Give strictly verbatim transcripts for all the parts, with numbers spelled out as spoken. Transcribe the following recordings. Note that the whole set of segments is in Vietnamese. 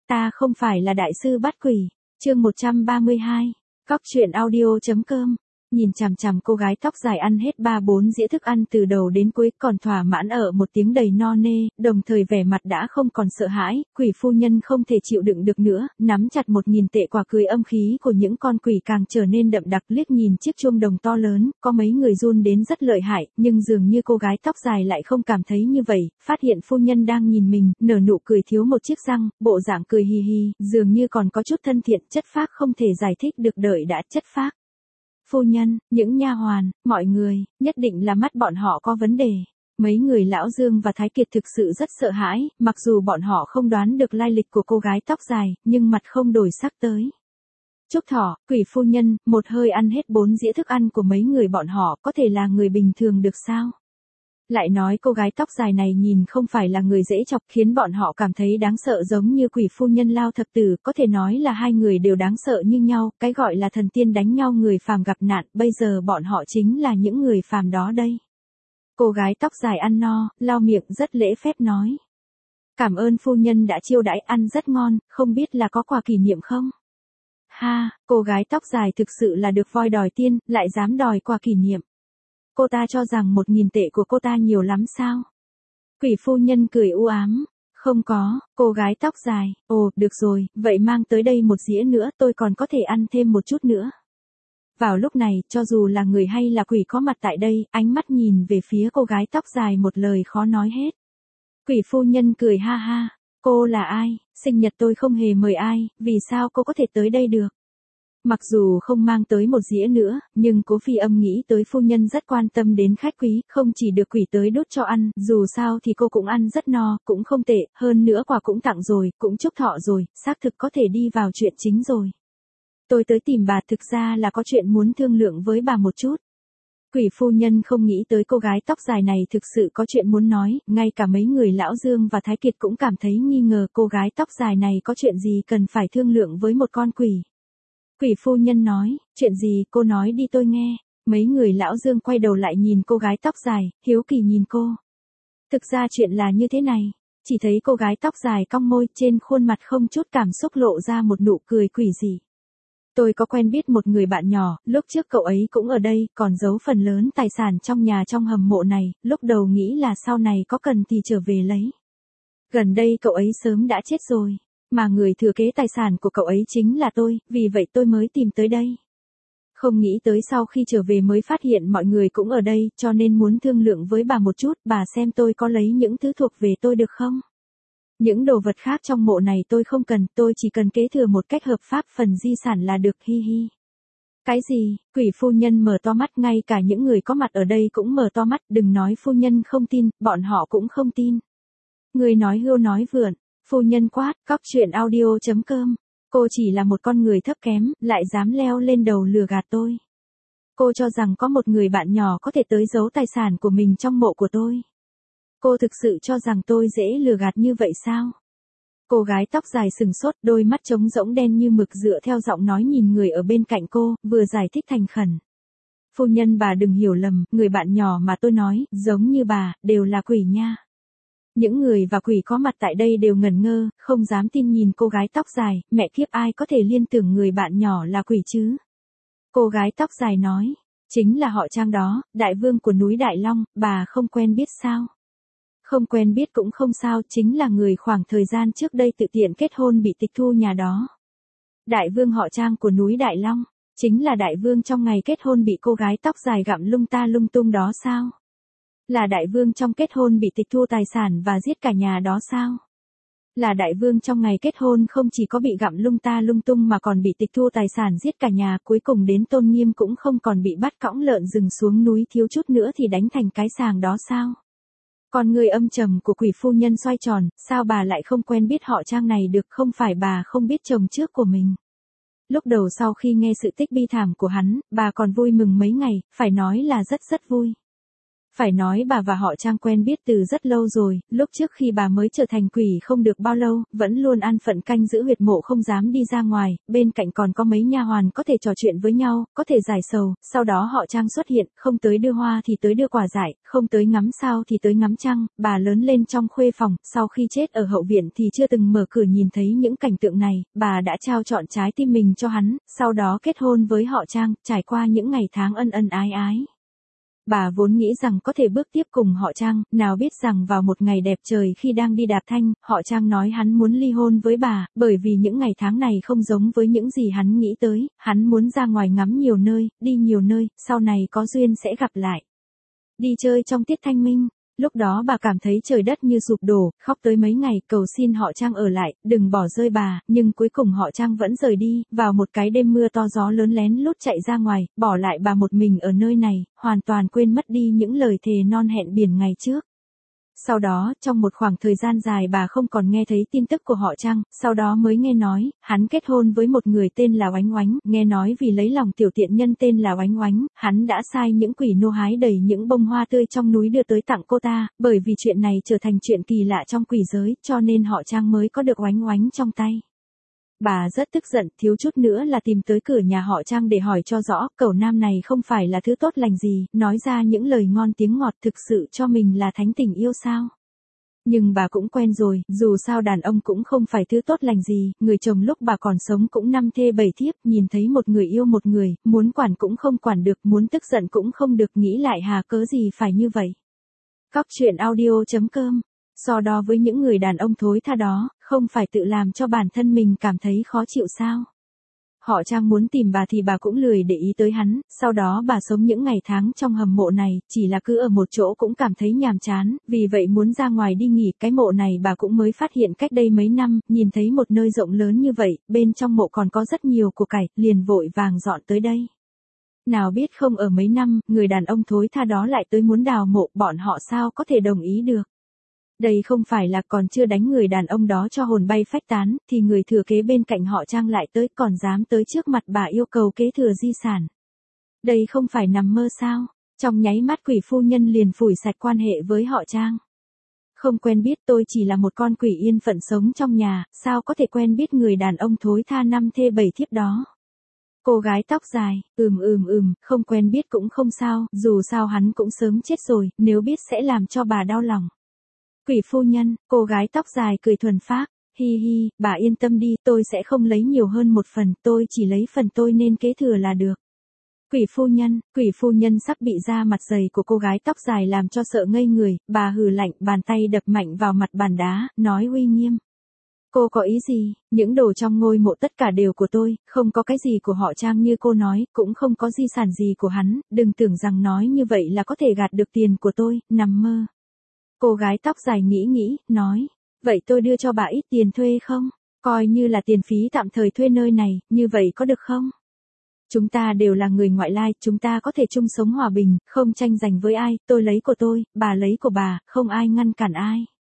ta không phải là đại sư bắt quỷ. Chương một trăm ba mươi hai. Cóc truyện audio.com. Nhìn chằm chằm cô gái tóc dài ăn hết ba bốn dĩa thức ăn từ đầu đến cuối, còn thỏa mãn ở một tiếng đầy no nê, đồng thời vẻ mặt đã không còn sợ hãi. Quỷ phu nhân không thể chịu đựng được nữa, nắm chặt một nghìn tệ quả cười, âm khí của những con quỷ càng trở nên đậm đặc. Liếc nhìn chiếc chuông đồng to lớn, có mấy người run đến rất lợi hại, nhưng dường như cô gái tóc dài lại không cảm thấy như vậy. Phát hiện phu nhân đang nhìn mình, nở nụ cười thiếu một chiếc răng, bộ dạng cười hì hì, dường như còn có chút thân thiện, chất phác không thể giải thích được. Đợi đã, chất phác. Phu nhân, những nha hoàn, mọi người, nhất định là mắt bọn họ có vấn đề. Mấy người Lão Dương và Thái Kiệt thực sự rất sợ hãi, mặc dù bọn họ không đoán được lai lịch của cô gái tóc dài, nhưng mặt không đổi sắc tới. Trúc Thỏ, quỷ phu nhân, một hơi ăn hết bốn dĩa thức ăn của mấy người bọn họ, có thể là người bình thường được sao? Lại nói cô gái tóc dài này nhìn không phải là người dễ chọc, khiến bọn họ cảm thấy đáng sợ, giống như quỷ phu nhân Lao Thập Tử. Có thể nói là hai người đều đáng sợ như nhau, cái gọi là thần tiên đánh nhau người phàm gặp nạn, bây giờ bọn họ chính là những người phàm đó đây. Cô gái tóc dài ăn no, lau miệng rất lễ phép nói. Cảm ơn phu nhân đã chiêu đãi, ăn rất ngon, không biết là có quà kỷ niệm không? Ha, cô gái tóc dài thực sự là được voi đòi tiên, lại dám đòi quà kỷ niệm. Cô ta cho rằng một nghìn tệ của cô ta nhiều lắm sao? Quỷ phu nhân cười u ám. Không có, cô gái tóc dài, ồ, được rồi, vậy mang tới đây một dĩa nữa, tôi còn có thể ăn thêm một chút nữa. Vào lúc này, cho dù là người hay là quỷ có mặt tại đây, ánh mắt nhìn về phía cô gái tóc dài, một lời khó nói hết. Quỷ phu nhân cười ha ha, cô là ai, sinh nhật tôi không hề mời ai, vì sao cô có thể tới đây được? Mặc dù không mang tới một dĩa nữa, nhưng Cố Phi Âm nghĩ tới phu nhân rất quan tâm đến khách quý, không chỉ được quỷ tới đốt cho ăn, dù sao thì cô cũng ăn rất no, cũng không tệ, hơn nữa quà cũng tặng rồi, cũng chúc thọ rồi, xác thực có thể đi vào chuyện chính rồi. Tôi tới tìm bà thực ra là có chuyện muốn thương lượng với bà một chút. Quỷ phu nhân không nghĩ tới cô gái tóc dài này thực sự có chuyện muốn nói, ngay cả mấy người Lão Dương và Thái Kiệt cũng cảm thấy nghi ngờ cô gái tóc dài này có chuyện gì cần phải thương lượng với một con quỷ. Quỷ phu nhân nói, chuyện gì, cô nói đi tôi nghe. Mấy người Lão Dương quay đầu lại nhìn cô gái tóc dài, hiếu kỳ nhìn cô. Thực ra chuyện là như thế này, chỉ thấy cô gái tóc dài cong môi, trên khuôn mặt không chút cảm xúc lộ ra một nụ cười quỷ dị. Tôi có quen biết một người bạn nhỏ, lúc trước cậu ấy cũng ở đây, còn giấu phần lớn tài sản trong nhà trong hầm mộ này, lúc đầu nghĩ là sau này có cần thì trở về lấy. Gần đây cậu ấy sớm đã chết rồi. Mà người thừa kế tài sản của cậu ấy chính là tôi, vì vậy tôi mới tìm tới đây. Không nghĩ tới sau khi trở về mới phát hiện mọi người cũng ở đây, cho nên muốn thương lượng với bà một chút, bà xem tôi có lấy những thứ thuộc về tôi được không? Những đồ vật khác trong mộ này tôi không cần, tôi chỉ cần kế thừa một cách hợp pháp phần di sản là được, hi hi. Cái gì? Quỷ phu nhân mở to mắt, ngay cả những người có mặt ở đây cũng mở to mắt, đừng nói phu nhân không tin, bọn họ cũng không tin. Người nói hưu nói vượn. Phu nhân quát, cóc truyện audio.com. Cô chỉ là một con người thấp kém, lại dám leo lên đầu lừa gạt tôi. Cô cho rằng có một người bạn nhỏ có thể tới giấu tài sản của mình trong mộ của tôi. Cô thực sự cho rằng tôi dễ lừa gạt như vậy sao? Cô gái tóc dài sừng sốt, đôi mắt trống rỗng đen như mực, dựa theo giọng nói nhìn người ở bên cạnh cô, vừa giải thích thành khẩn. Phu nhân bà đừng hiểu lầm, người bạn nhỏ mà tôi nói, giống như bà, đều là quỷ nha. Những người và quỷ có mặt tại đây đều ngẩn ngơ, không dám tin nhìn cô gái tóc dài, mẹ kiếp, ai có thể liên tưởng người bạn nhỏ là quỷ chứ? Cô gái tóc dài nói, chính là họ Trang đó, đại vương của núi Đại Long, bà không quen biết sao? Không quen biết cũng không sao, chính là người khoảng thời gian trước đây tự tiện kết hôn bị tịch thu nhà đó. Đại vương họ Trang của núi Đại Long, chính là đại vương trong ngày kết hôn bị cô gái tóc dài gặm lung ta lung tung đó sao? Là đại vương trong kết hôn bị tịch thu tài sản và giết cả nhà đó sao? Là đại vương trong ngày kết hôn không chỉ có bị gặm lung ta lung tung mà còn bị tịch thu tài sản giết cả nhà, cuối cùng đến tôn nghiêm cũng không còn, bị bắt cõng lợn rừng xuống núi, thiếu chút nữa thì đánh thành cái sàng đó sao? Còn người âm trầm của quỷ phu nhân xoay tròn, sao bà lại không quen biết họ Trang này được, không phải bà không biết chồng trước của mình. Lúc đầu sau khi nghe sự tích bi thảm của hắn, bà còn vui mừng mấy ngày, phải nói là rất rất vui. Phải nói bà và họ Trang quen biết từ rất lâu rồi, lúc trước khi bà mới trở thành quỷ không được bao lâu, vẫn luôn an phận canh giữ huyệt mộ không dám đi ra ngoài, bên cạnh còn có mấy nha hoàn có thể trò chuyện với nhau, có thể giải sầu, sau đó họ Trang xuất hiện, không tới đưa hoa thì tới đưa quả dại, không tới ngắm sao thì tới ngắm trăng, bà lớn lên trong khuê phòng, sau khi chết ở hậu viện thì chưa từng mở cửa nhìn thấy những cảnh tượng này, bà đã trao trọn trái tim mình cho hắn, sau đó kết hôn với họ Trang, trải qua những ngày tháng ân ân ái ái. Bà vốn nghĩ rằng có thể bước tiếp cùng họ Trang, nào biết rằng vào một ngày đẹp trời khi đang đi đạp thanh, họ Trang nói hắn muốn ly hôn với bà, bởi vì những ngày tháng này không giống với những gì hắn nghĩ tới, hắn muốn ra ngoài ngắm nhiều nơi, đi nhiều nơi, sau này có duyên sẽ gặp lại. Đi chơi trong tiết thanh minh. Lúc đó bà cảm thấy trời đất như sụp đổ, khóc tới mấy ngày, cầu xin họ Trang ở lại, đừng bỏ rơi bà, nhưng cuối cùng họ Trang vẫn rời đi, vào một cái đêm mưa to gió lớn lén lút chạy ra ngoài, bỏ lại bà một mình ở nơi này, hoàn toàn quên mất đi những lời thề non hẹn biển ngày trước. Sau đó, trong một khoảng thời gian dài bà không còn nghe thấy tin tức của họ Trang, sau đó mới nghe nói, hắn kết hôn với một người tên là Oánh Oánh, nghe nói vì lấy lòng tiểu tiện nhân tên là Oánh Oánh, hắn đã sai những quỷ nô hái đầy những bông hoa tươi trong núi đưa tới tặng cô ta, bởi vì chuyện này trở thành chuyện kỳ lạ trong quỷ giới, cho nên họ Trang mới có được Oánh Oánh trong tay. Bà rất tức giận, thiếu chút nữa là tìm tới cửa nhà họ Trang để hỏi cho rõ, cẩu nam này không phải là thứ tốt lành gì, nói ra những lời ngon tiếng ngọt thực sự cho mình là thánh tình yêu sao. Nhưng bà cũng quen rồi, dù sao đàn ông cũng không phải thứ tốt lành gì, người chồng lúc bà còn sống cũng năm thê bảy thiếp, nhìn thấy một người yêu một người, muốn quản cũng không quản được, muốn tức giận cũng không được, nghĩ lại hà cớ gì phải như vậy. Cóc truyện audio chấm com. So đo với những người đàn ông thối tha đó, không phải tự làm cho bản thân mình cảm thấy khó chịu sao? Họ Trang muốn tìm bà thì bà cũng lười để ý tới hắn, sau đó bà sống những ngày tháng trong hầm mộ này, chỉ là cứ ở một chỗ cũng cảm thấy nhàm chán, vì vậy muốn ra ngoài đi nghỉ, cái mộ này bà cũng mới phát hiện cách đây mấy năm, nhìn thấy một nơi rộng lớn như vậy, bên trong mộ còn có rất nhiều của cải, liền vội vàng dọn tới đây. Nào biết không ở mấy năm, người đàn ông thối tha đó lại tới muốn đào mộ, bọn họ sao có thể đồng ý được. Đây không phải là còn chưa đánh người đàn ông đó cho hồn bay phách tán, thì người thừa kế bên cạnh họ Trang lại tới, còn dám tới trước mặt bà yêu cầu kế thừa di sản. Đây không phải nằm mơ sao? Trong nháy mắt quỷ phu nhân liền phủi sạch quan hệ với họ Trang. Không quen biết, tôi chỉ là một con quỷ yên phận sống trong nhà, sao có thể quen biết người đàn ông thối tha năm thê bảy thiếp đó. Cô gái tóc dài, ừm ừm ừm, không quen biết cũng không sao, dù sao hắn cũng sớm chết rồi, nếu biết sẽ làm cho bà đau lòng. Quỷ phu nhân, cô gái tóc dài cười thuần phác, hi hi, bà yên tâm đi, tôi sẽ không lấy nhiều hơn một phần, tôi chỉ lấy phần tôi nên kế thừa là được. Quỷ phu nhân, quỷ phu nhân sắp bị da mặt dày của cô gái tóc dài làm cho sợ ngây người, bà hừ lạnh, bàn tay đập mạnh vào mặt bàn đá, nói uy nghiêm. Cô có ý gì, những đồ trong ngôi mộ tất cả đều của tôi, không có cái gì của họ Trang như cô nói, cũng không có di sản gì của hắn, đừng tưởng rằng nói như vậy là có thể gạt được tiền của tôi, nằm mơ. Cô gái tóc dài nghĩ nghĩ, nói, vậy tôi đưa cho bà ít tiền thuê không? Coi như là tiền phí tạm thời thuê nơi này, như vậy có được không? Chúng ta đều là người ngoại lai, chúng ta có thể chung sống hòa bình, không tranh giành với ai, tôi lấy của tôi, bà lấy của bà, không ai ngăn cản ai.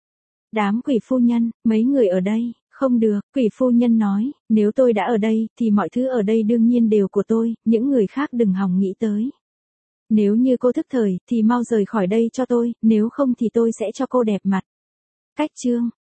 Đám quỷ phu nhân, mấy người ở đây, không được, quỷ phu nhân nói, nếu tôi đã ở đây, thì mọi thứ ở đây đương nhiên đều của tôi, những người khác đừng hòng nghĩ tới. Nếu như cô thức thời, thì mau rời khỏi đây cho tôi, nếu không thì tôi sẽ cho cô đẹp mặt. Cách chương.